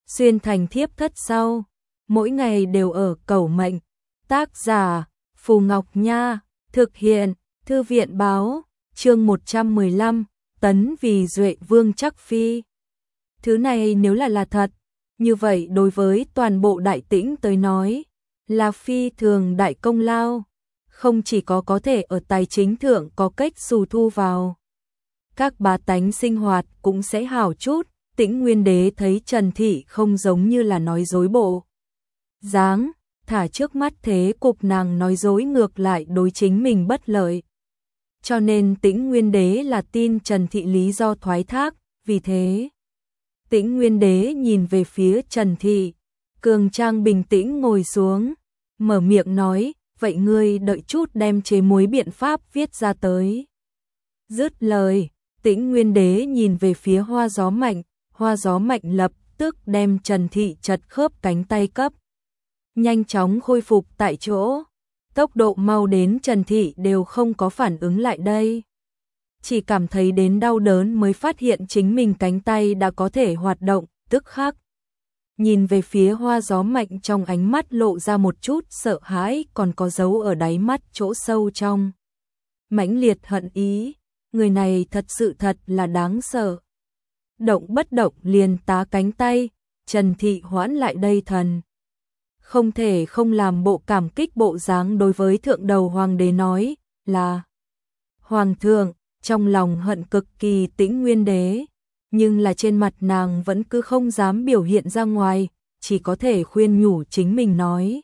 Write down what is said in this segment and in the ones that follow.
xuyên thành thiếp thất sau, mỗi ngày đều ở cầu mệnh. Tác giả Phù Ngọc Nha, thực hiện Thư viện báo, chương 115, tấn vì Duệ Vương chắc phi. Thứ này nếu là thật, như vậy đối với toàn bộ Đại Tĩnh tới nói, là phi thường đại công lao, không chỉ có thể ở tài chính thượng có cách xù thu vào. Các bá tánh sinh hoạt cũng sẽ hảo chút. Tĩnh Nguyên Đế thấy Trần Thị không giống như là nói dối bộ dáng, thả trước mắt thế cục nàng nói dối ngược lại đối chính mình bất lợi. Cho nên Tĩnh Nguyên Đế là tin Trần Thị lý do thoái thác, vì thế Tĩnh Nguyên Đế nhìn về phía Trần Thị, cường trang bình tĩnh ngồi xuống, mở miệng nói, vậy ngươi đợi chút đem chế muối biện pháp viết ra tới. Dứt lời, Tĩnh Nguyên Đế nhìn về phía Hoa Gió Mạnh lập tức đem Trần Thị chật khớp cánh tay cấp. Nhanh chóng khôi phục tại chỗ, tốc độ mau đến Trần Thị đều không có phản ứng lại đây. Chỉ cảm thấy đến đau đớn mới phát hiện chính mình cánh tay đã có thể hoạt động, tức khắc. Nhìn về phía Hoa Gió Mạnh trong ánh mắt lộ ra một chút sợ hãi còn có dấu ở đáy mắt chỗ sâu trong. Mãnh liệt hận ý, người này thật là đáng sợ. Động bất động liền tá cánh tay, Trần Thị hoãn lại đây thần. Không thể không làm bộ cảm kích bộ dáng đối với thượng đầu hoàng đế nói là Hoàng thượng, trong lòng hận cực kỳ Tĩnh Nguyên Đế, nhưng là trên mặt nàng vẫn cứ không dám biểu hiện ra ngoài, chỉ có thể khuyên nhủ chính mình nói.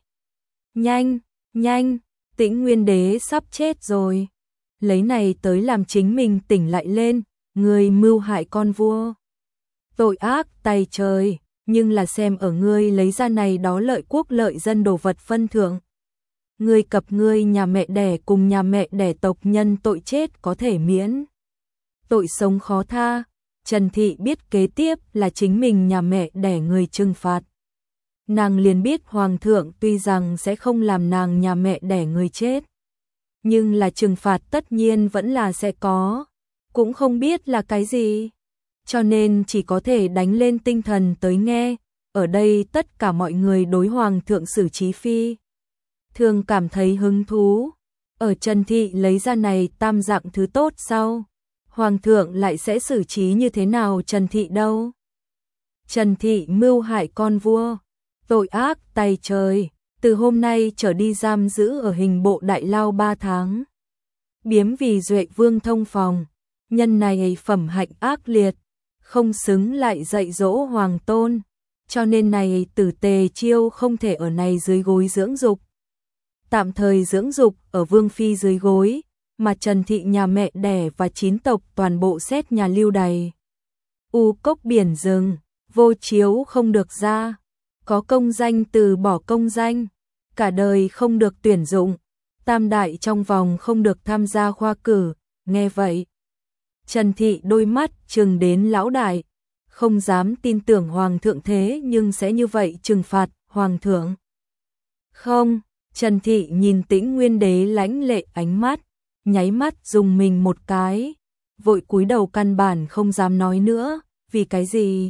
Nhanh, Tĩnh Nguyên Đế sắp chết rồi. Lấy này tới làm chính mình tỉnh lại lên, người mưu hại con vua. Tội ác tày trời, nhưng là xem ở ngươi lấy ra này đó lợi quốc lợi dân đồ vật phân thượng. Ngươi cập ngươi nhà mẹ đẻ cùng nhà mẹ đẻ tộc nhân tội chết có thể miễn. Tội sống khó tha, Trần Thị biết kế tiếp là chính mình nhà mẹ đẻ người trừng phạt. Nàng liền biết Hoàng thượng tuy rằng sẽ không làm nàng nhà mẹ đẻ người chết, nhưng là trừng phạt tất nhiên vẫn là sẽ có, cũng không biết là cái gì. Cho nên chỉ có thể đánh lên tinh thần tới nghe, ở đây tất cả mọi người đối Hoàng thượng xử trí phi. Thường cảm thấy hứng thú, ở Trần Thị lấy ra này tam dạng thứ tốt sau, Hoàng thượng lại sẽ xử trí như thế nào Trần Thị đâu. Trần Thị mưu hại con vua, tội ác tày trời, từ hôm nay trở đi giam giữ ở hình bộ đại lao 3 tháng. Biếm vì Duệ Vương thông phòng, nhân này phẩm hạnh ác liệt, không xứng lại dạy dỗ hoàng tôn, cho nên này Tử Tề Chiêu không thể ở này dưới gối dưỡng dục. Tạm thời dưỡng dục ở Vương Phi dưới gối, mà Trần Thị nhà mẹ đẻ và 9 tộc toàn bộ xét nhà lưu đày. U cốc biển rừng, vô chiếu không được ra, có công danh từ bỏ công danh, cả đời không được tuyển dụng, tam đại trong vòng không được tham gia khoa cử, nghe vậy. Trần Thị đôi mắt trừng đến lão đại, không dám tin tưởng Hoàng thượng thế nhưng sẽ như vậy trừng phạt Hoàng thượng. Không, Trần Thị nhìn Tĩnh Nguyên Đế lãnh lệ ánh mắt, nháy mắt dùng mình một cái, vội cúi đầu căn bản không dám nói nữa, vì cái gì?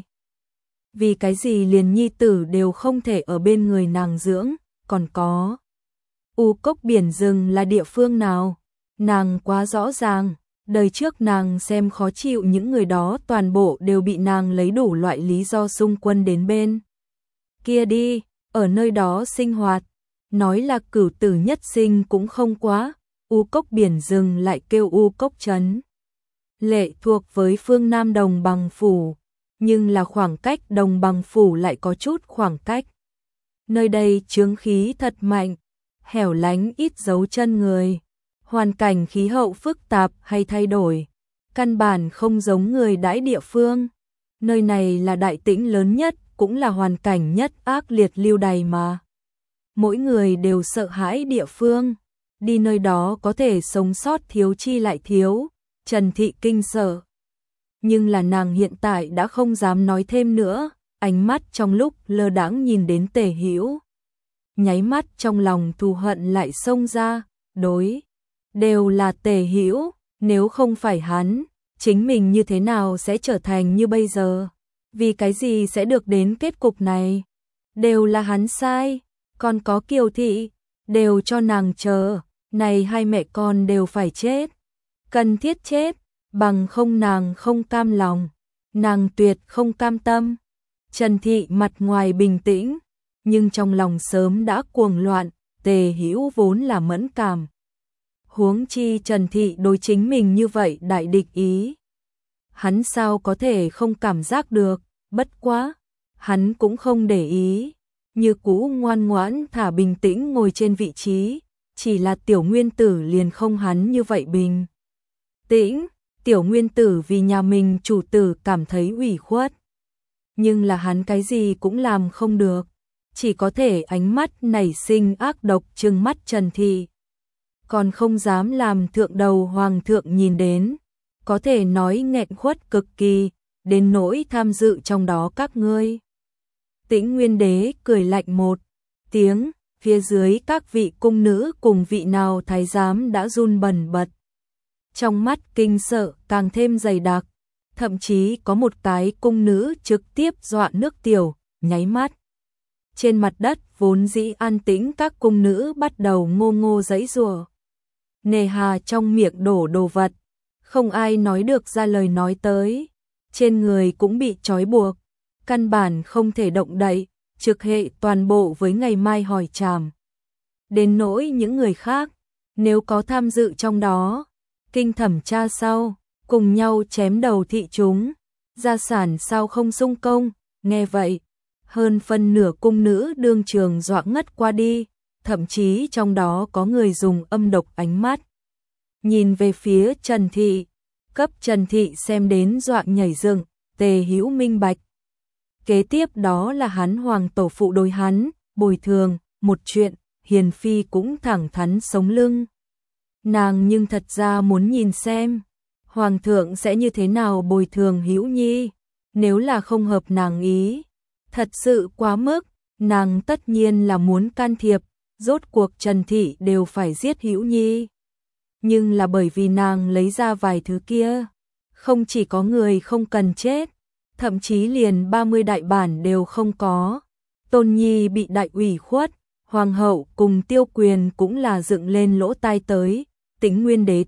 Vì cái gì liền nhi tử đều không thể ở bên người nàng dưỡng, còn có. U cốc biển rừng là địa phương nào? Nàng quá rõ ràng, đời trước nàng xem khó chịu những người đó toàn bộ đều bị nàng lấy đủ loại lý do xung quân đến bên. Kia đi, ở nơi đó sinh hoạt, nói là cửu tử nhất sinh cũng không quá, U cốc biển rừng lại kêu U cốc trấn. Lệ thuộc với phương Nam Đồng Bằng Phủ, nhưng là khoảng cách Đồng Bằng Phủ lại có chút khoảng cách. Nơi đây chướng khí thật mạnh, hẻo lánh ít dấu chân người, hoàn cảnh khí hậu phức tạp hay thay đổi, căn bản không giống người đãi địa phương. Nơi này là Đại Tĩnh lớn nhất, cũng là hoàn cảnh nhất ác liệt lưu đày mà. Mỗi người đều sợ hãi địa phương, đi nơi đó có thể sống sót thiếu chi lại thiếu, Trần Thị kinh sợ. Nhưng là nàng hiện tại đã không dám nói thêm nữa, ánh mắt trong lúc lơ đãng nhìn đến Tề Hữu. Nháy mắt trong lòng thù hận lại xông ra, đối. Đều là Tề Hữu, nếu không phải hắn, chính mình như thế nào sẽ trở thành như bây giờ. vì cái gì sẽ được đến kết cục này? Đều là hắn sai, còn có Kiều thị, đều cho nàng chờ, này hai mẹ con đều phải chết. Cần thiết chết, bằng không nàng không cam lòng, nàng tuyệt không cam tâm. Trần Thị mặt ngoài bình tĩnh, nhưng trong lòng sớm đã cuồng loạn, Tề Hữu vốn là mẫn cảm. Huống chi Trần Thị đối chính mình như vậy đại địch ý. Hắn sao có thể không cảm giác được, bất quá, hắn cũng không để ý, như cũ ngoan ngoãn thả bình tĩnh ngồi trên vị trí, chỉ là Tiểu Nguyên Tử liền không hắn như vậy bình tĩnh. Tiểu Nguyên Tử vì nhà mình chủ tử cảm thấy ủy khuất, nhưng là hắn cái gì cũng làm không được, chỉ có thể ánh mắt nảy sinh ác độc trừng mắt Trần Thị, còn không dám làm thượng đầu hoàng thượng nhìn đến, có thể nói nghẹn khuất cực kỳ, đến nỗi tham dự trong đó các ngươi. Tĩnh Nguyên Đế cười lạnh một tiếng, phía dưới các vị cung nữ cùng vị nào thái giám đã run bần bật. Trong mắt kinh sợ càng thêm dày đặc, thậm chí có một cái cung nữ trực tiếp dọa nước tiểu, nháy mắt. Trên mặt đất vốn dĩ an tĩnh các cung nữ bắt đầu ngô ngô giãy giụa. Nề hà trong miệng đổ đồ vật, không ai nói được ra lời nói tới, trên người cũng bị trói buộc, căn bản không thể động đậy, trực hệ toàn bộ với ngày mai hỏi trảm. Đến nỗi những người khác, nếu có tham dự trong đó, kinh thẩm tra sau, cùng nhau chém đầu thị chúng, gia sản sao không sung công, nghe vậy, hơn phân nửa cung nữ đương trường dọa ngất qua đi, thậm chí trong đó có người dùng âm độc ánh mắt. Nhìn về phía Trần Thị, cấp Trần Thị xem đến dọa nhảy dựng, Tề Hữu minh bạch. Kế tiếp đó là hắn hoàng tổ phụ đối hắn, bồi thường, một chuyện, Hiền Phi cũng thẳng thắn sống lưng. Nàng nhưng thật ra muốn nhìn xem, hoàng thượng sẽ như thế nào bồi thường Hữu Nhi, nếu là không hợp nàng ý. Thật sự quá mức, nàng tất nhiên là muốn can thiệp, rốt cuộc Trần Thị đều phải giết Hữu Nhi. Nhưng là bởi vì nàng lấy ra vài thứ kia, không chỉ có người không cần chết, thậm chí liền 30 đại bản đều không có. Tôn Nhi bị đại ủy khuất, hoàng hậu cùng Tiêu Quyền cũng là dựng lên lỗ tai tới, Tĩnh Nguyên Đế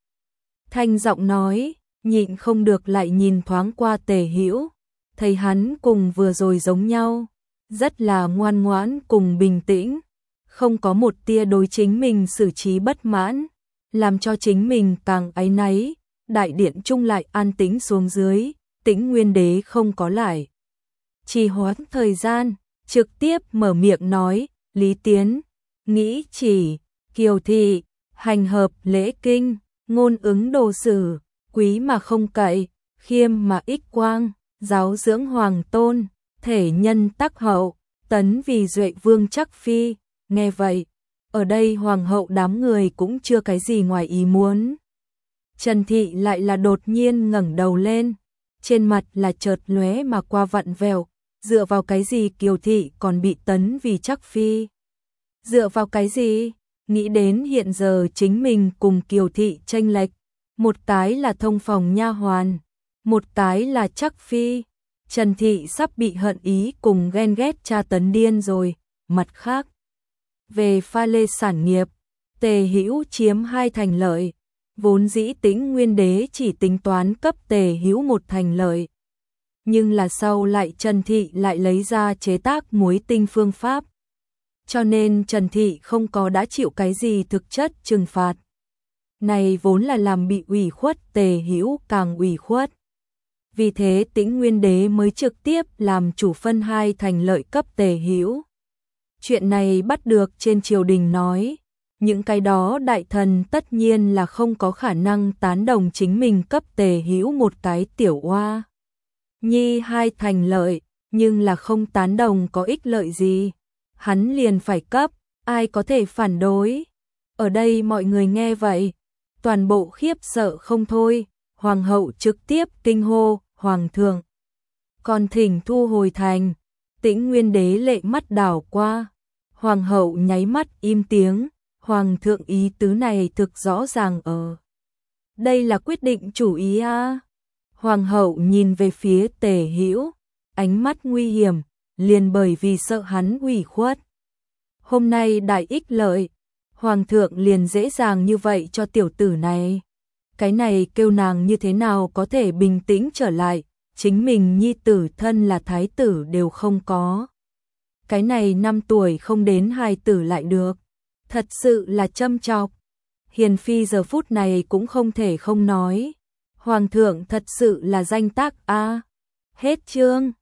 thanh giọng nói, nhịn không được lại nhìn thoáng qua Tề Hữu, thấy hắn cùng vừa rồi giống nhau, rất là ngoan ngoãn cùng bình tĩnh, không có một tia đối chính mình xử trí bất mãn, làm cho chính mình càng áy náy. Đại điện chung lại an tĩnh xuống dưới, Tĩnh Nguyên Đế không có lại trì hoãn thời gian, trực tiếp mở miệng nói, Lý Tiến, nghĩ chỉ, Kiều Thị, hành hợp lễ kinh, ngôn ứng đồ sử, quý mà không cậy, khiêm mà ích quang, giáo dưỡng hoàng tôn, thể nhân tắc hậu, tấn vì duệ vương chắc phi. Nghe vậy, ở đây hoàng hậu đám người cũng chưa cái gì ngoài ý muốn. Trần Thị lại là đột nhiên ngẩng đầu lên, trên mặt là chợt lóe mà qua vặn vẹo, dựa vào cái gì Kiều Thị còn bị tấn vì chắc phi? Dựa vào cái gì? Nghĩ đến hiện giờ chính mình cùng Kiều Thị chênh lệch, một cái là thông phòng nha hoàn, một cái là chắc phi, Trần Thị sắp bị hận ý cùng ghen ghét tra tấn điên rồi. Mặt khác, về pha lê sản nghiệp, Tề Hữu chiếm 2 thành lợi, vốn dĩ Tĩnh Nguyên Đế chỉ tính toán cấp Tề Hữu 1 thành lợi. Nhưng là sau lại Trần Thị lại lấy ra chế tác muối tinh phương pháp. Cho nên Trần Thị không có đã chịu cái gì thực chất trừng phạt. Này vốn là làm bị ủy khuất Tề Hữu càng ủy khuất. Vì thế Tĩnh Nguyên Đế mới trực tiếp làm chủ phân 2 thành lợi cấp Tề Hữu. Chuyện này bắt được trên triều đình nói, những cái đó đại thần tất nhiên là không có khả năng tán đồng chính mình cấp Tề Hữu một cái tiểu oa nhi 2 thành lợi, nhưng là không tán đồng có ích lợi gì, hắn liền phải cấp, ai có thể phản đối. Ở đây mọi người nghe vậy, toàn bộ khiếp sợ không thôi, hoàng hậu trực tiếp kinh hô, hoàng thượng, còn thỉnh thu hồi thành. Tĩnh Nguyên Đế lệ mắt đảo qua, hoàng hậu nháy mắt im tiếng, hoàng thượng ý tứ này thực rõ ràng ở. Đây là quyết định chủ ý a. Hoàng hậu nhìn về phía Tề Hữu, ánh mắt nguy hiểm, liền bởi vì sợ hắn ủy khuất. Hôm nay đại ích lợi, Hoàng thượng liền dễ dàng như vậy cho tiểu tử này. Cái này kêu nàng như thế nào có thể bình tĩnh trở lại, chính mình nhi tử thân là thái tử đều không có. Cái này 5 tuổi không đến hài tử lại được. Thật sự là châm chọc. Hiền phi giờ phút này cũng không thể không nói. Hoàng thượng thật sự là danh tác a. Hết chương.